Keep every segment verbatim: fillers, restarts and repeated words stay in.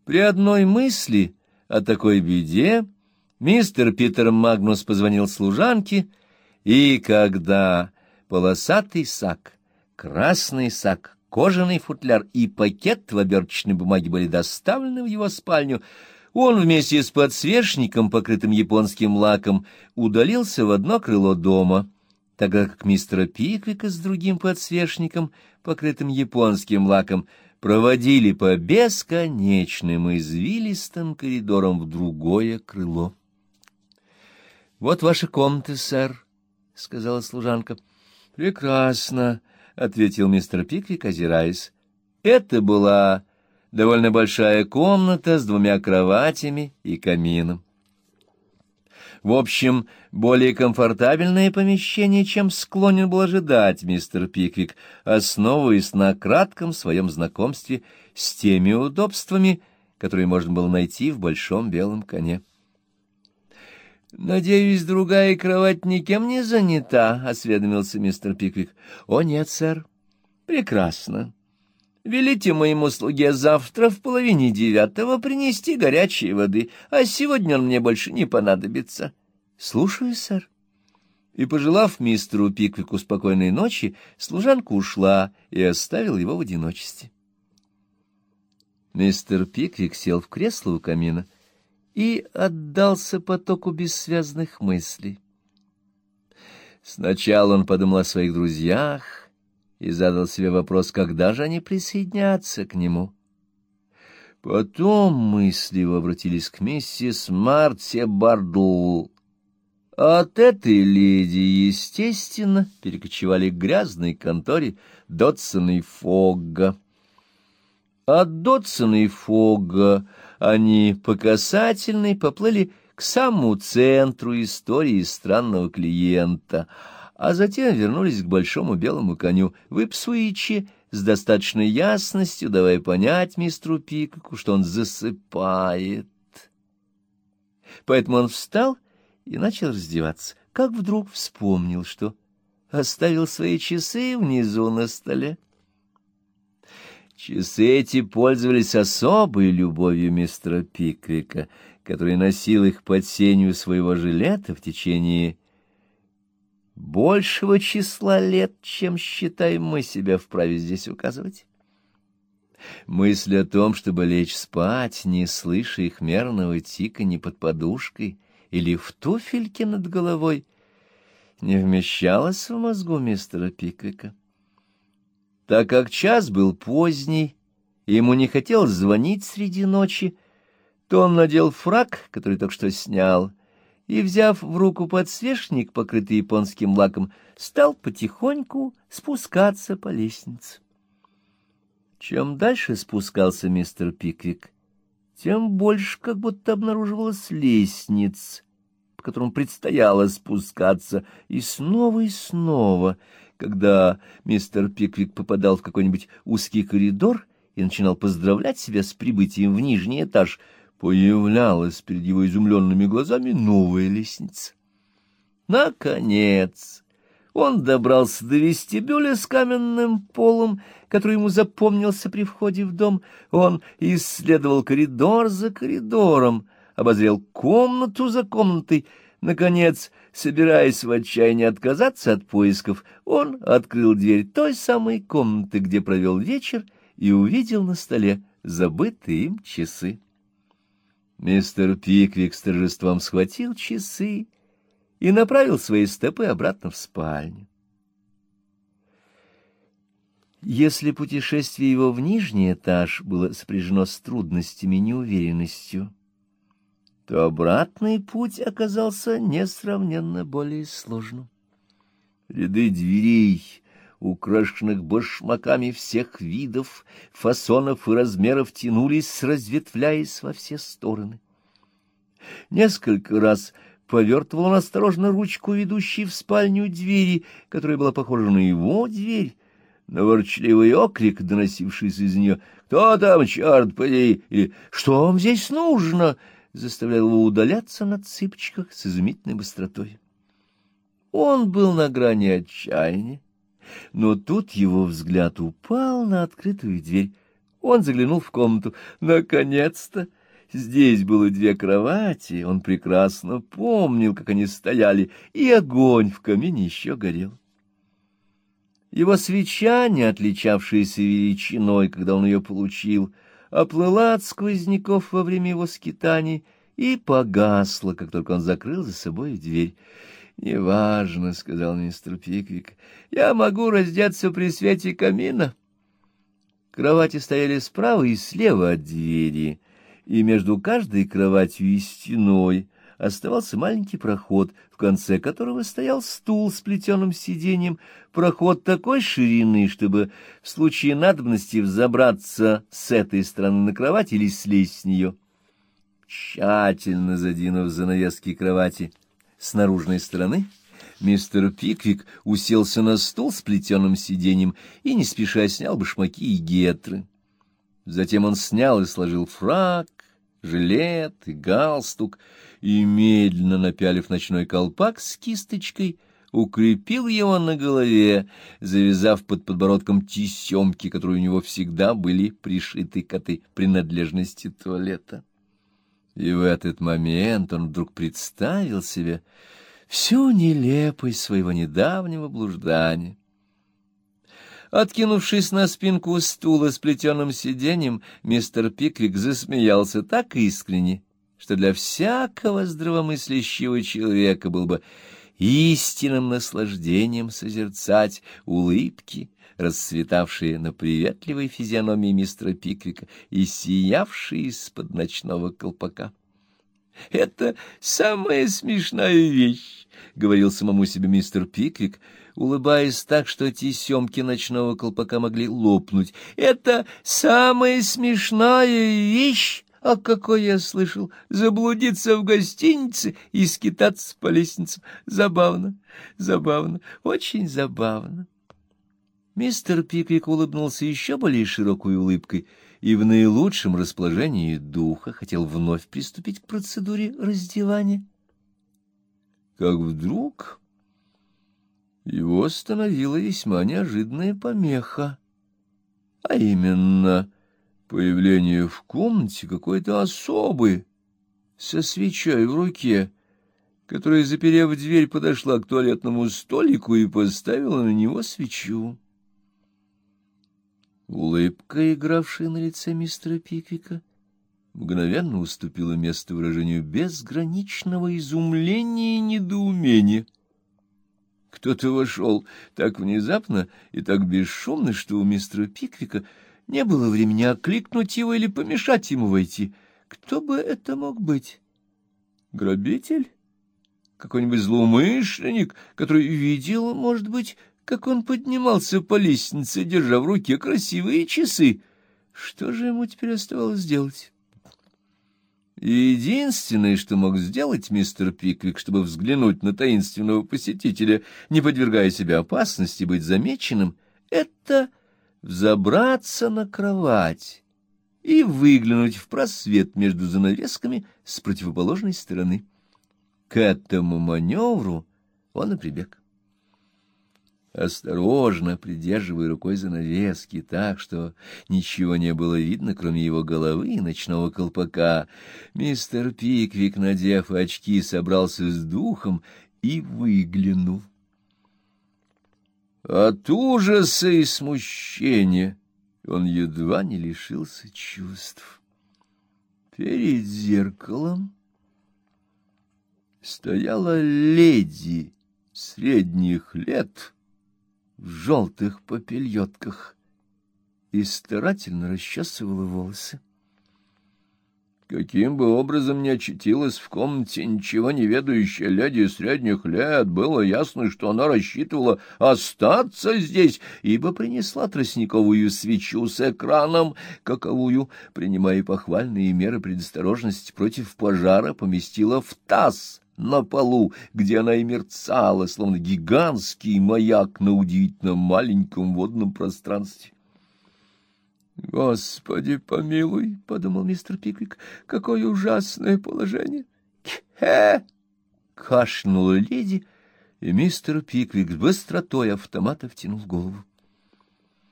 При одной мысли о такой беде мистер Питер Магнус позвонил служанке, и когда полосатый сак, красный сак, кожаный футляр и пакет в оберточной бумаге были доставлены в его спальню, он вместе с подсвечником, покрытым японским лаком, удалился в одно крыло дома, тогда как мистера Пиквика с другим подсвечником, покрытым японским лаком, проводили по бесконечным извилистым коридорам в другое крыло. — Вот ваша комната, сэр, — сказала служанка. — Прекрасно, — ответил мистер Пиквик, озираясь. Это была довольно большая комната с двумя кроватями и камином. В общем, более комфортабельное помещение, чем склонен был ожидать мистер Пиквик, основываясь на кратком своем знакомстве с теми удобствами, которые можно было найти в большом белом коне. — Надеюсь, другая кровать никем не занята? — осведомился мистер Пиквик. — О, нет, сэр. — Прекрасно. Велите моему слуге завтра в половине девятого принести горячей воды, а сегодня он мне больше не понадобится. — Слушаю, сэр. И, пожелав мистеру Пиквику спокойной ночи, служанка ушла и оставила его в одиночестве. Мистер Пиквик сел в кресло у камина и отдался потоку бессвязных мыслей. Сначала он подумал о своих друзьях и задал себе вопрос, когда же они присоединятся к нему. Потом мысли его обратились к миссис Марте Бардл. От этой леди, естественно, перекочевали к грязной конторе Дотсона и Фогга. От Дотсона и Фогга они по касательной поплыли к самому центру истории странного клиента, а затем вернулись к большому белому коню в Ипсвиче с достаточной ясностью, давая понять мистеру Пиквику, что он засыпает. Поэтому он встал и начал раздеваться, как вдруг вспомнил, что оставил свои часы внизу на столе. Часы эти пользовались особой любовью мистера Пиквика, который носил их под сенью своего жилета в течение большего числа лет, чем считаем мы себя вправе здесь указывать. Мысль о том, чтобы лечь спать, не слыша их мерного тиканья под подушкой или в туфельке над головой, не вмещалась в мозгу мистера Пиквика. Так как час был поздний, и ему не хотелось звонить среди ночи, то он надел фрак, который только что снял, и, взяв в руку подсвечник, покрытый японским лаком, стал потихоньку спускаться по лестнице. Чем дальше спускался мистер Пиквик, тем больше как будто обнаруживалась лестниц, по которым предстояло спускаться, и снова и снова, когда мистер Пиквик попадал в какой-нибудь узкий коридор и начинал поздравлять себя с прибытием в нижний этаж, появлялась перед его изумленными глазами новая лестница. Наконец он добрался до вестибюля с каменным полом, который ему запомнился при входе в дом. Он исследовал коридор за коридором, обозрел комнату за комнатой. Наконец, собираясь в отчаянии отказаться от поисков, он открыл дверь той самой комнаты, где провел вечер, и увидел на столе забытые им часы. Мистер Пиквик с торжеством схватил часы и направил свои стопы обратно в спальню. Если путешествие его в нижний этаж было сопряжено с трудностями и неуверенностью, то обратный путь оказался несравненно более сложным. Ряды дверей, украшенных башмаками всех видов, фасонов и размеров, тянулись, разветвляясь во все стороны. Несколько раз повертывал он осторожно ручку, ведущей в спальню двери, которая была похожа на его дверь, на ворчливый окрик, доносившийся из нее «Кто там, черт подери?» или «Что вам здесь нужно?» заставлял его удаляться на цыпочках с изумительной быстротой. Он был на грани отчаяния, но тут его взгляд упал на открытую дверь Он заглянул в комнату. Наконец-то! Здесь было две кровати, он прекрасно помнил, как они стояли, и огонь в камине еще горел. Его свеча, не отличавшаяся величиной, когда он ее получил, оплыла от сквозняков во время его скитаний и погасла, как только он закрыл за собой дверь. «Неважно», — сказал мистер Пиквик, — «я могу раздеться при свете камина». Кровати стояли справа и слева от двери, и между каждой кроватью и стеной оставался маленький проход, в конце которого стоял стул с плетеным сиденьем, проход такой ширины, чтобы в случае надобности взобраться с этой стороны на кровать или слезть с нее. Тщательно задвинув занавески кровати с наружной стороны, мистер Пиквик уселся на стул с плетеным сиденьем и не спеша снял башмаки и гетры. Затем он снял и сложил фрак, жилет и галстук, и, медленно напялив ночной колпак с кисточкой, укрепил его на голове, завязав под подбородком тесемки, которые у него всегда были пришиты к этой принадлежности туалета. И в этот момент он вдруг представил себе всю нелепость своего недавнего блуждания. Откинувшись на спинку стула с плетеным сиденьем, мистер Пиквик засмеялся так искренне, что для всякого здравомыслящего человека был бы истинным наслаждением созерцать улыбки, расцветавшие на приветливой физиономии мистера Пиквика и сиявшие из-под ночного колпака. «Это самая смешная вещь», — говорил самому себе мистер Пиквик, улыбаясь так, что тесемки ночного колпака могли лопнуть. «Это самая смешная вещь, о какой я слышал, заблудиться в гостинице и скитаться по лестницам. Забавно, забавно, очень забавно». Мистер Пиквик улыбнулся еще более широкой улыбкой и в наилучшем расположении духа хотел вновь приступить к процедуре раздевания. Как вдруг его остановила весьма неожиданная помеха, а именно появление в комнате какой-то особы со свечой в руке, которая, заперев дверь, подошла к туалетному столику и поставила на него свечу. Улыбка, игравшая на лице мистера Пиквика, мгновенно уступила место выражению безграничного изумления и недоумения. Кто-то вошел так внезапно и так бесшумно, что у мистера Пиквика не было времени окликнуть его или помешать ему войти. Кто бы это мог быть? Грабитель? Какой-нибудь злоумышленник, который видел, может быть, как он поднимался по лестнице, держа в руке красивые часы? Что же ему теперь оставалось делать? Единственное, что мог сделать мистер Пиквик, чтобы взглянуть на таинственного посетителя, не подвергая себя опасности быть замеченным, это взобраться на кровать и выглянуть в просвет между занавесками с противоположной стороны. К этому маневру он и прибег. Осторожно придерживая рукой занавески так, что ничего не было видно, кроме его головы и ночного колпака, мистер Пиквик, надев очки, собрался с духом и выглянул. От ужаса и смущения он едва не лишился чувств. Перед зеркалом стояла леди средних лет в желтых попельотках и старательно расчесывала волосы. Каким бы образом ни очутилась в комнате ничего не ведающая леди средних лет, было ясно, что она рассчитывала остаться здесь, ибо принесла тростниковую свечу с экраном, каковую, принимая похвальные меры предосторожности против пожара, поместила в таз на полу, где она и мерцала, словно гигантский маяк на удивительно маленьком водном пространстве. «Господи помилуй», — подумал мистер Пиквик, — «какое ужасное положение!» «Хе!» — кашлянула леди, и мистер Пиквик с быстротой автомата втянул голову.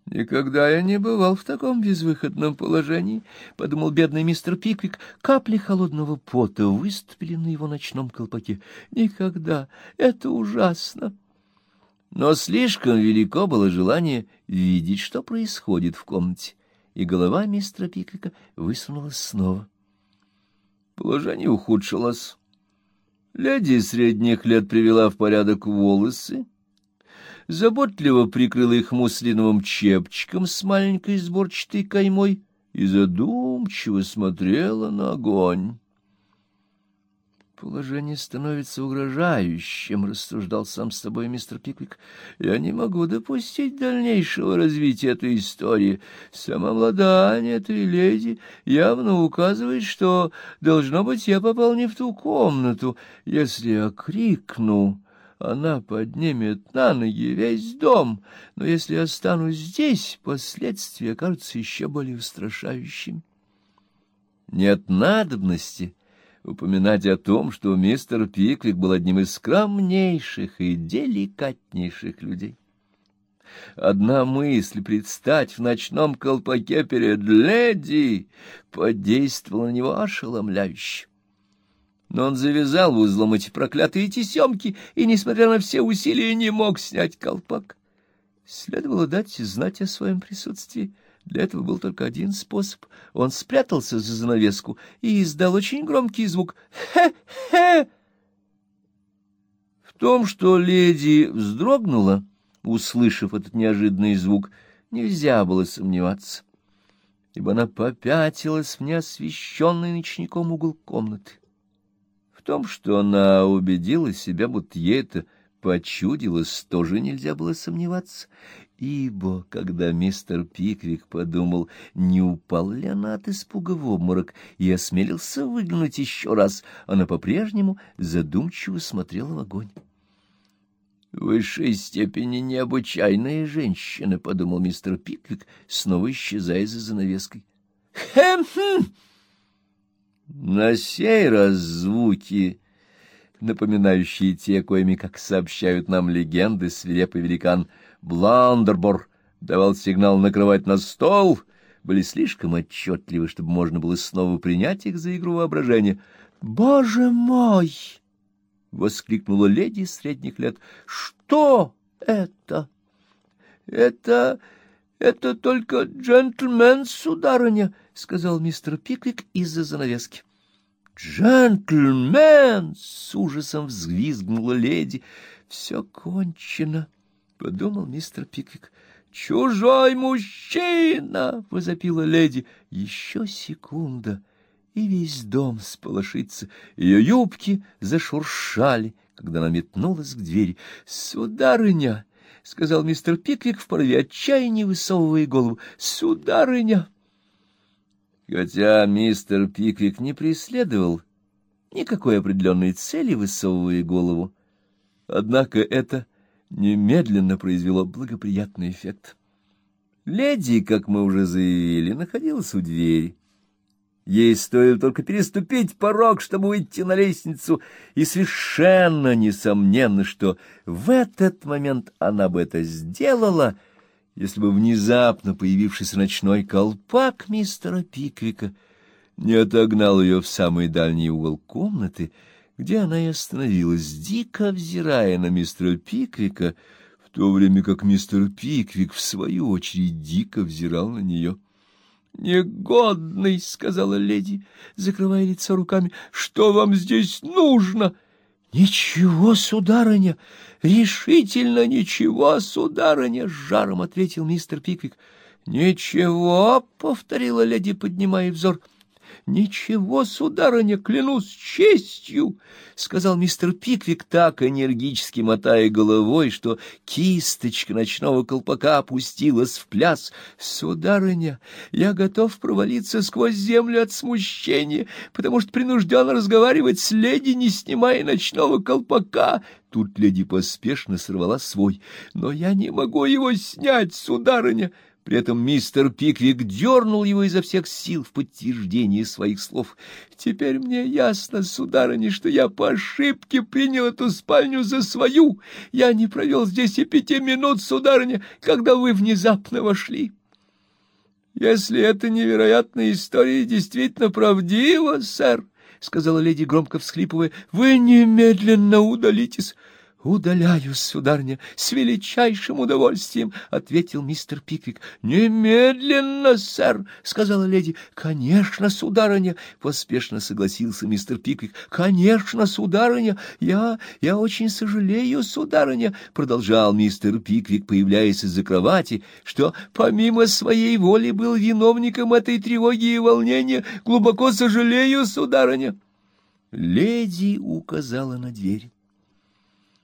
«Никогда я не бывал в таком безвыходном положении», — подумал бедный мистер Пиквик. Капли холодного пота выступили на его ночном колпаке. «Никогда! Это ужасно!» Но слишком велико было желание видеть, что происходит в комнате, и голова мистера Пиквика высунулась снова. Положение ухудшилось. Леди средних лет привела в порядок волосы, заботливо прикрыла их муслиновым чепчиком с маленькой сборчатой каймой и задумчиво смотрела на огонь. «Положение становится угрожающим», — рассуждал сам с собой мистер Пиквик. «Я не могу допустить дальнейшего развития этой истории. Самообладание этой леди явно указывает, что, должно быть, я попал не в ту комнату. Если я крикну, она поднимет на ноги весь дом, но если я останусь здесь, последствия окажутся еще более устрашающими». Нет надобности упоминать о том, что мистер Пиквик был одним из скромнейших и деликатнейших людей. Одна мысль предстать в ночном колпаке перед леди подействовала на него ошеломляюще. Но он завязал в узлом эти проклятые тесемки и, несмотря на все усилия, не мог снять колпак. Следовало дать знать о своем присутствии. Для этого был только один способ. Он спрятался за занавеску и издал очень громкий звук «Хе-хе». В том, что леди вздрогнула, услышав этот неожиданный звук, нельзя было сомневаться, ибо она попятилась в неосвещенный ночником угол комнаты. В том, что она убедила себя, будто ей это почудилось, тоже нельзя было сомневаться, ибо, когда мистер Пиквик подумал, не упал ли она от испуга в обморок, и осмелился выглянуть еще раз, она по-прежнему задумчиво смотрела в огонь. «В высшей степени необычайная женщина», — подумал мистер Пиквик, снова исчезая за занавеской. «Хэм-хм!» На сей раз звуки, напоминающие те, коими, как сообщают нам легенды, свирепый великан Бландербор давал сигнал накрывать на стол, были слишком отчетливы, чтобы можно было снова принять их за игру воображения. «Боже мой!» — воскликнула леди средних лет. «Что это?» «Это... это только джентльмен, сударыня», — сказал мистер Пиквик из-за занавески. «Джентльмен!» — с ужасом взвизгнула леди. «Все кончено», — подумал мистер Пиквик. «Чужой мужчина!» — возопила леди. Еще секунда, и весь дом сполошится. Ее юбки зашуршали, когда она метнулась к двери. «Сударыня!» — сказал мистер Пиквик в порыве отчаяния, высовывая голову. «Сударыня!» Хотя мистер Пиквик не преследовал никакой определенной цели, высовывая голову, однако это немедленно произвело благоприятный эффект. Леди, как мы уже заявили, находилась у двери. Ей стоило только переступить порог, чтобы выйти на лестницу, и совершенно несомненно, что в этот момент она бы это сделала, если бы внезапно появившийся ночной колпак мистера Пиквика не отогнал ее в самый дальний угол комнаты, где она и остановилась, дико взирая на мистера Пиквика, в то время как мистер Пиквик, в свою очередь, дико взирал на нее. «Негодный!» — сказала леди, закрывая лицо руками. «Что вам здесь нужно?» «Ничего, сударыня, решительно ничего, сударыня!» — с жаром ответил мистер Пиквик. «Ничего!» — повторила леди, поднимая взор. «Ничего, сударыня, клянусь честью!» — сказал мистер Пиквик, так энергически мотая головой, что кисточка ночного колпака опустилась в пляс. «Сударыня, я готов провалиться сквозь землю от смущения, потому что принужден разговаривать с леди, не снимая ночного колпака». Тут леди поспешно сорвала свой. «Но я не могу его снять, сударыня». При этом мистер Пиквик дернул его изо всех сил в подтверждение своих слов. «Теперь мне ясно, сударыня, что я по ошибке принял эту спальню за свою. Я не провел здесь и пяти минут, сударыня, когда вы внезапно вошли». «Если эта невероятная история действительно правдива, сэр, — сказала леди, громко всхлипывая, — вы немедленно удалитесь». «Удаляюсь, сударыня, с величайшим удовольствием, — ответил мистер Пиквик. — Немедленно, сэр, — сказала леди. — Конечно, сударыня, — поспешно согласился мистер Пиквик. — Конечно, сударыня, я, я очень сожалею, сударыня, — продолжал мистер Пиквик, появляясь из-за кровати, — что помимо своей воли был виновником этой тревоги и волнения. Глубоко сожалею, сударыня. Леди указала на дверь.